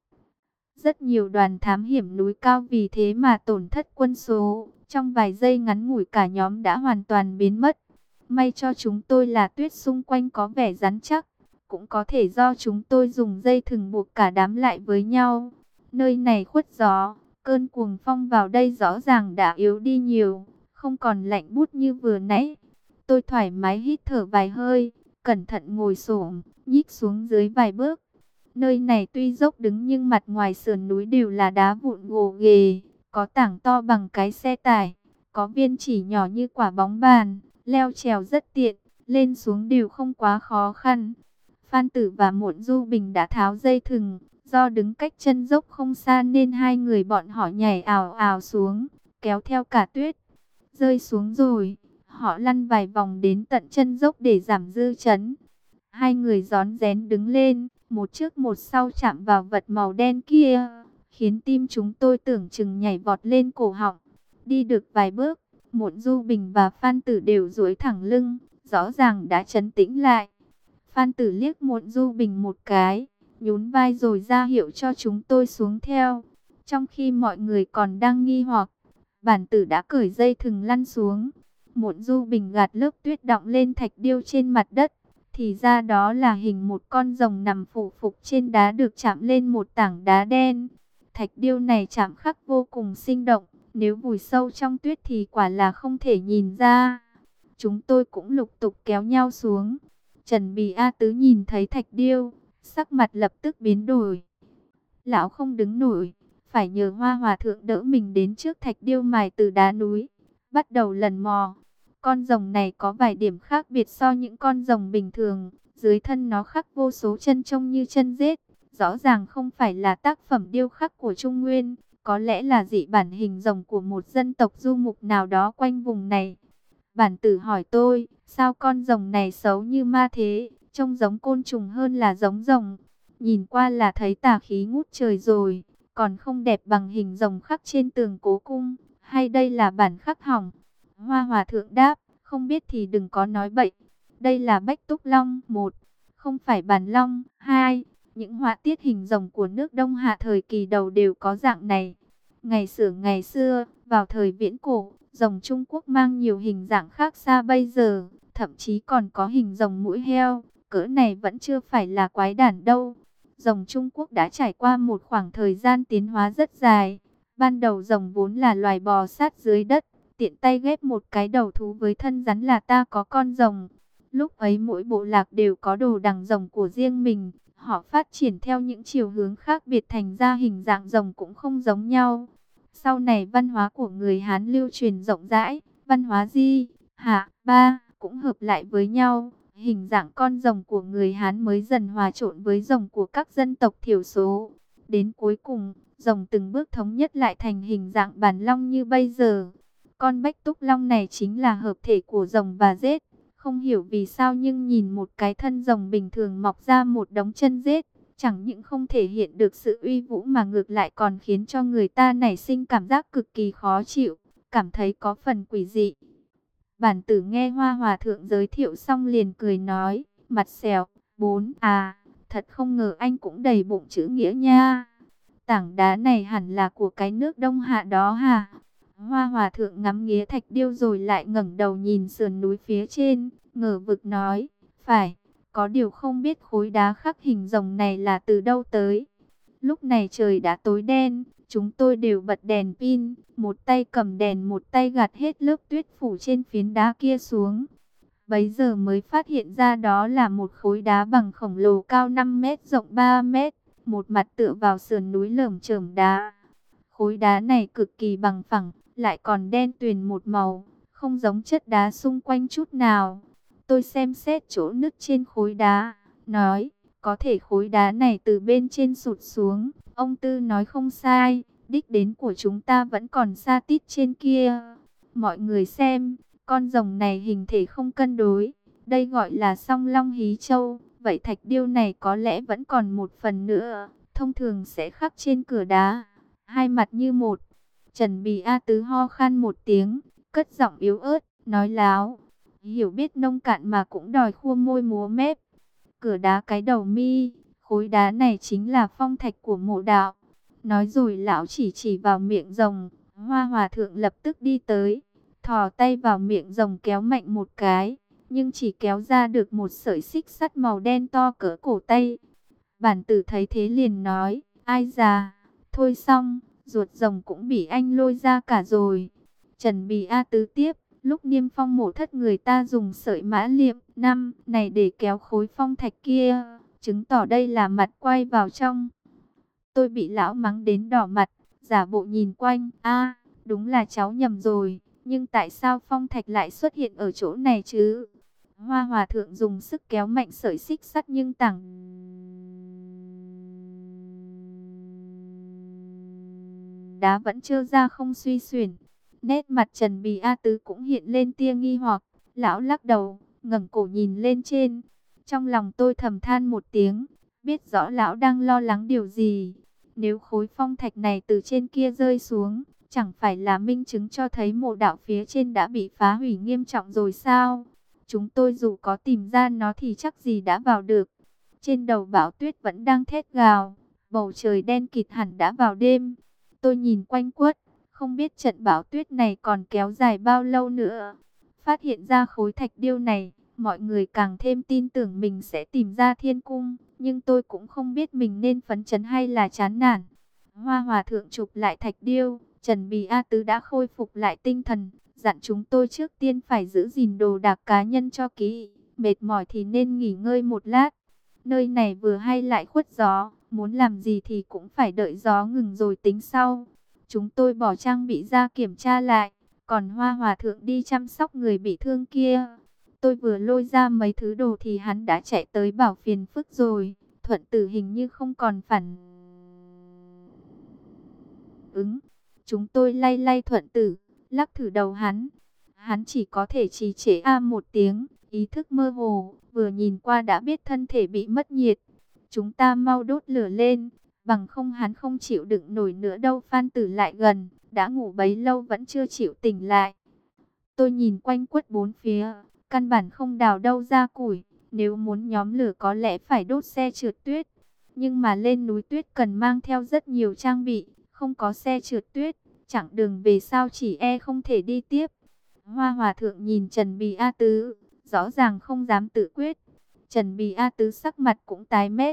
Rất nhiều đoàn thám hiểm núi cao vì thế mà tổn thất quân số. Trong vài giây ngắn ngủi cả nhóm đã hoàn toàn biến mất. May cho chúng tôi là tuyết xung quanh có vẻ rắn chắc. Cũng có thể do chúng tôi dùng dây thừng buộc cả đám lại với nhau. Nơi này khuất gió, cơn cuồng phong vào đây rõ ràng đã yếu đi nhiều, không còn lạnh buốt như vừa nãy. Tôi thoải mái hít thở vài hơi, cẩn thận ngồi xổm, nhích xuống dưới vài bước. Nơi này tuy dốc đứng nhưng mặt ngoài sườn núi đều là đá vụn gồ ghề, có tảng to bằng cái xe tải, có viên chỉ nhỏ như quả bóng bàn, leo trèo rất tiện, lên xuống đều không quá khó khăn. Phan Tử và Muộn Du Bình đã tháo dây thừng, do đứng cách chân dốc không xa nên hai người bọn họ nhảy ào ào xuống, kéo theo cả tuyết. Rơi xuống rồi, họ lăn vài vòng đến tận chân dốc để giảm dư chấn. Hai người rón rén đứng lên, một trước một sau chạm vào vật màu đen kia, khiến tim chúng tôi tưởng chừng nhảy vọt lên cổ họng. Đi được vài bước, Muộn Du Bình và Phan Tử đều duỗi thẳng lưng, rõ ràng đã trấn tĩnh lại. Phan Tử liếc Muộn Du Bình một cái, nhún vai rồi ra hiệu cho chúng tôi xuống theo. Trong khi mọi người còn đang nghi hoặc, Bản Tử đã cởi dây thừng lăn xuống. Muộn Du Bình gạt lớp tuyết đọng lên thạch điêu trên mặt đất. Thì ra đó là hình một con rồng nằm phủ phục trên đá được chạm lên một tảng đá đen. Thạch điêu này chạm khắc vô cùng sinh động, nếu vùi sâu trong tuyết thì quả là không thể nhìn ra. Chúng tôi cũng lục tục kéo nhau xuống. Trần Bì A Tứ nhìn thấy thạch điêu, sắc mặt lập tức biến đổi. Lão không đứng nổi, phải nhờ Hoa Hòa Thượng đỡ mình đến trước thạch điêu mài từ đá núi, bắt đầu lần mò. Con rồng này có vài điểm khác biệt so những con rồng bình thường, dưới thân nó khắc vô số chân trông như chân rết, rõ ràng không phải là tác phẩm điêu khắc của Trung Nguyên, có lẽ là dị bản hình rồng của một dân tộc du mục nào đó quanh vùng này. Bản Tử hỏi tôi, sao con rồng này xấu như ma thế, trông giống côn trùng hơn là giống rồng. Nhìn qua là thấy tà khí ngút trời rồi, còn không đẹp bằng hình rồng khắc trên tường Cố Cung, hay đây là bản khắc hỏng? Hoa Hòa Thượng đáp, không biết thì đừng có nói bậy. Đây là Bách Túc Long 1, không phải Bản Long 2. Những họa tiết hình rồng của nước Đông Hạ thời kỳ đầu đều có dạng này. Ngày xưa, vào thời viễn cổ, rồng Trung Quốc mang nhiều hình dạng khác xa bây giờ, thậm chí còn có hình rồng mũi heo, cỡ này vẫn chưa phải là quái đản đâu. Rồng Trung Quốc đã trải qua một khoảng thời gian tiến hóa rất dài. Ban đầu rồng vốn là loài bò sát dưới đất, tiện tay ghép một cái đầu thú với thân rắn là ta có con rồng. Lúc ấy mỗi bộ lạc đều có đồ đằng rồng của riêng mình. Họ phát triển theo những chiều hướng khác biệt thành ra hình dạng rồng cũng không giống nhau. Sau này văn hóa của người Hán lưu truyền rộng rãi, văn hóa Di, Hạ, Ba cũng hợp lại với nhau. Hình dạng con rồng của người Hán mới dần hòa trộn với rồng của các dân tộc thiểu số. Đến cuối cùng, rồng từng bước thống nhất lại thành hình dạng bản long như bây giờ. Con bách túc long này chính là hợp thể của rồng và rết. Không hiểu vì sao nhưng nhìn một cái thân rồng bình thường mọc ra một đống chân rết, chẳng những không thể hiện được sự uy vũ mà ngược lại còn khiến cho người ta nảy sinh cảm giác cực kỳ khó chịu, cảm thấy có phần quỷ dị. Bản tử nghe Hoa Hòa Thượng giới thiệu xong liền cười nói, mặt xẻo, thật không ngờ anh cũng đầy bụng chữ nghĩa nha. Tảng đá này hẳn là của cái nước Đông Hạ đó hả? Hoa Hòa Thượng ngắm nghía thạch điêu rồi lại ngẩng đầu nhìn sườn núi phía trên, ngờ vực nói, phải, có điều không biết khối đá khắc hình rồng này là từ đâu tới. Lúc này trời đã tối đen, chúng tôi đều bật đèn pin, một tay cầm đèn một tay gạt hết lớp tuyết phủ trên phiến đá kia xuống. Bấy giờ mới phát hiện ra đó là một khối đá bằng khổng lồ cao 5 mét rộng 3 mét, một mặt tựa vào sườn núi lởm chởm đá. Khối đá này cực kỳ bằng phẳng, lại còn đen tuyền một màu, không giống chất đá xung quanh chút nào. Tôi xem xét chỗ nứt trên khối đá, nói, có thể khối đá này từ bên trên sụt xuống. Ông Tư nói không sai, đích đến của chúng ta vẫn còn xa tít trên kia. Mọi người xem, con rồng này hình thể không cân đối, đây gọi là song long hí châu. Vậy thạch điêu này có lẽ vẫn còn một phần nữa, thông thường sẽ khắc trên cửa đá, hai mặt như một. Trần Bì A Tứ ho khan một tiếng, cất giọng yếu ớt, nói láo. Hiểu biết nông cạn mà cũng đòi khua môi múa mép. Cửa đá cái đầu mi, khối đá này chính là phong thạch của mộ đạo. Nói rồi lão chỉ vào miệng rồng. Hoa Hòa Thượng lập tức đi tới, thò tay vào miệng rồng kéo mạnh một cái, nhưng chỉ kéo ra được một sợi xích sắt màu đen to cỡ cổ tay. Bản tử thấy thế liền nói, ai già, thôi xong, ruột rồng cũng bị anh lôi ra cả rồi. Trần Bì A Tứ tiếp, lúc Niêm Phong mổ thất người ta dùng sợi mã liệm năm này để kéo khối phong thạch kia, chứng tỏ đây là mặt quay vào trong. Tôi bị lão mắng đến đỏ mặt, giả bộ nhìn quanh, đúng là cháu nhầm rồi, nhưng tại sao phong thạch lại xuất hiện ở chỗ này chứ? Hoa Hòa Thượng dùng sức kéo mạnh sợi xích sắt nhưng tảng đá vẫn trơ ra không suy xuyển. Nét mặt Trần Bì A Tứ cũng hiện lên tia nghi hoặc, lão lắc đầu, ngẩng cổ nhìn lên trên. Trong lòng tôi thầm than một tiếng, biết rõ lão đang lo lắng điều gì. Nếu khối phong thạch này từ trên kia rơi xuống, chẳng phải là minh chứng cho thấy mộ đạo phía trên đã bị phá hủy nghiêm trọng rồi sao? Chúng tôi dù có tìm ra nó thì chắc gì đã vào được. Trên đầu bão tuyết vẫn đang thét gào, bầu trời đen kịt hẳn đã vào đêm. Tôi nhìn quanh quất, không biết trận bão tuyết này còn kéo dài bao lâu nữa. Phát hiện ra khối thạch điêu này, mọi người càng thêm tin tưởng mình sẽ tìm ra thiên cung. Nhưng tôi cũng không biết mình nên phấn chấn hay là chán nản. Hoa Hòa Thượng chụp lại thạch điêu, Trần Bì A Tứ đã khôi phục lại tinh thần, dặn chúng tôi trước tiên phải giữ gìn đồ đạc cá nhân cho kỹ, mệt mỏi thì nên nghỉ ngơi một lát. Nơi này vừa hay lại khuất gió, muốn làm gì thì cũng phải đợi gió ngừng rồi tính sau. Chúng tôi bỏ trang bị ra kiểm tra lại, còn Hoa Hòa Thượng đi chăm sóc người bị thương kia. Tôi vừa lôi ra mấy thứ đồ thì hắn đã chạy tới bảo phiền phức rồi. Thuận Tử hình như không còn phản ứng. Chúng tôi lay lay Thuận Tử, lắc thử đầu hắn. Hắn chỉ có thể trì trệ một tiếng, ý thức mơ hồ, vừa nhìn qua đã biết thân thể bị mất nhiệt. Chúng ta mau đốt lửa lên, bằng không hắn không chịu đựng nổi nữa đâu. Phan Tử lại gần, đã ngủ bấy lâu vẫn chưa chịu tỉnh lại. Tôi nhìn quanh quất bốn phía, căn bản không đào đâu ra củi. Nếu muốn nhóm lửa có lẽ phải đốt xe trượt tuyết. Nhưng mà lên núi tuyết cần mang theo rất nhiều trang bị, không có xe trượt tuyết, chặng đường về sao chỉ không thể đi tiếp. Hoa Hòa Thượng nhìn Trần Bì A Tứ, rõ ràng không dám tự quyết. Trần Bì A Tứ sắc mặt cũng tái mét,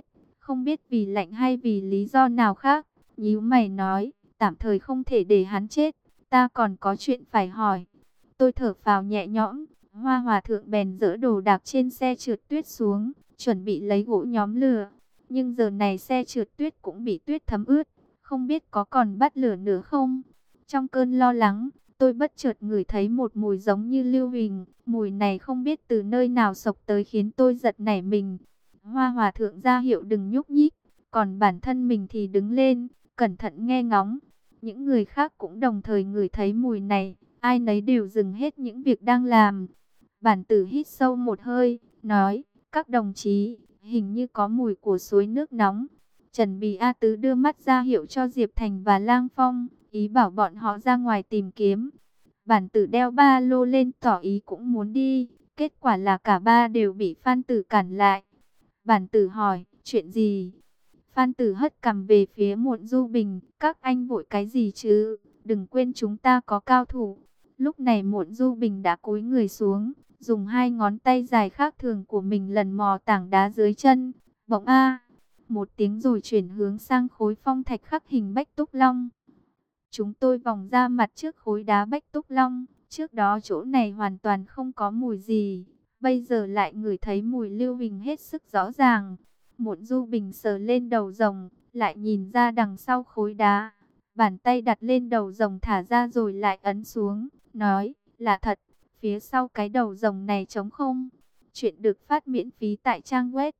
không biết vì lạnh hay vì lý do nào khác, nhíu mày nói, tạm thời không thể để hắn chết, ta còn có chuyện phải hỏi. Tôi thở phào nhẹ nhõm, Hoa Hòa thượng bèn dỡ đồ đạc trên xe trượt tuyết xuống, chuẩn bị lấy gỗ nhóm lửa. Nhưng giờ này xe trượt tuyết cũng bị tuyết thấm ướt, không biết có còn bắt lửa nữa không. Trong cơn lo lắng, tôi bất chợt ngửi thấy một mùi giống như lưu huỳnh, mùi này không biết từ nơi nào xộc tới khiến tôi giật nảy mình. Hoa Hòa thượng ra hiệu đừng nhúc nhích, còn bản thân mình thì đứng lên, cẩn thận nghe ngóng. Những người khác cũng đồng thời ngửi thấy mùi này, ai nấy đều dừng hết những việc đang làm. Bản tử hít sâu một hơi, nói, các đồng chí, hình như có mùi của suối nước nóng. Trần Bì A Tứ đưa mắt ra hiệu cho Diệp Thành và Lang Phong, ý bảo bọn họ ra ngoài tìm kiếm. Bản tử đeo ba lô lên tỏ ý cũng muốn đi, kết quả là cả ba đều bị Phan Tử cản lại. Bản tử hỏi, chuyện gì? Phan Tử hất cằm về phía Muộn Du Bình, các anh vội cái gì chứ, đừng quên chúng ta có cao thủ. Lúc này Muộn Du Bình đã cúi người xuống, dùng hai ngón tay dài khác thường của mình lần mò tảng đá dưới chân. Bỗng một tiếng rồi chuyển hướng sang khối phong thạch khắc hình Bách Túc Long. Chúng tôi vòng ra mặt trước khối đá Bách Túc Long, trước đó chỗ này hoàn toàn không có mùi gì, bây giờ lại ngửi thấy mùi lưu huỳnh hết sức rõ ràng. Muộn Du Bình sờ lên đầu rồng, lại nhìn ra đằng sau khối đá. Bàn tay đặt lên đầu rồng thả ra rồi lại ấn xuống, nói, là thật, phía sau cái đầu rồng này trống không. Chuyện được phát miễn phí tại trang web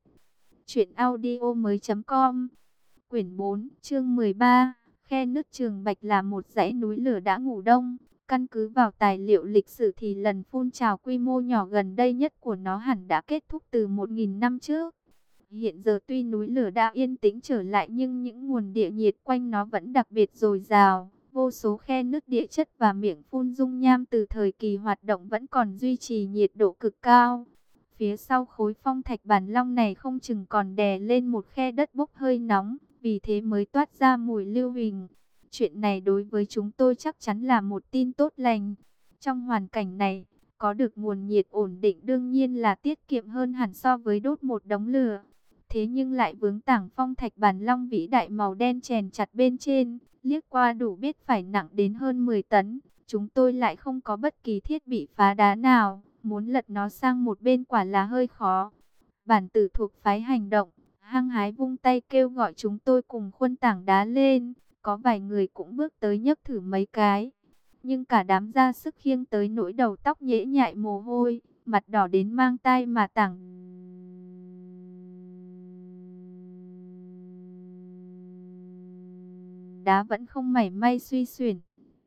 truyệnaudiomoi.com. Quyển 4, chương 13. Khe nứt Trường Bạch là một dãy núi lửa đã ngủ đông. Căn cứ vào tài liệu lịch sử thì lần phun trào quy mô nhỏ gần đây nhất của nó hẳn đã kết thúc từ 1.000 năm trước. Hiện giờ tuy núi lửa đã yên tĩnh trở lại nhưng những nguồn địa nhiệt quanh nó vẫn đặc biệt dồi dào. Vô số khe nứt địa chất và miệng phun dung nham từ thời kỳ hoạt động vẫn còn duy trì nhiệt độ cực cao. Phía sau khối phong thạch bản long này không chừng còn đè lên một khe đất bốc hơi nóng, vì thế mới toát ra mùi lưu huỳnh. Chuyện này đối với chúng tôi chắc chắn là một tin tốt lành. Trong hoàn cảnh này, có được nguồn nhiệt ổn định đương nhiên là tiết kiệm hơn hẳn so với đốt một đống lửa. Thế nhưng lại vướng tảng phong thạch bản long vĩ đại màu đen chèn chặt bên trên, liếc qua đủ biết phải nặng đến hơn 10 tấn. Chúng tôi lại không có bất kỳ thiết bị phá đá nào, muốn lật nó sang một bên quả là hơi khó. Bản tử thuộc phái hành động, hăng hái vung tay kêu gọi chúng tôi cùng khuân tảng đá lên. Có vài người cũng bước tới nhấc thử mấy cái. Nhưng cả đám ra sức khiêng tới nỗi đầu tóc nhễ nhại mồ hôi, mặt đỏ đến mang tai mà tảng đá vẫn không mảy may suy xuyển.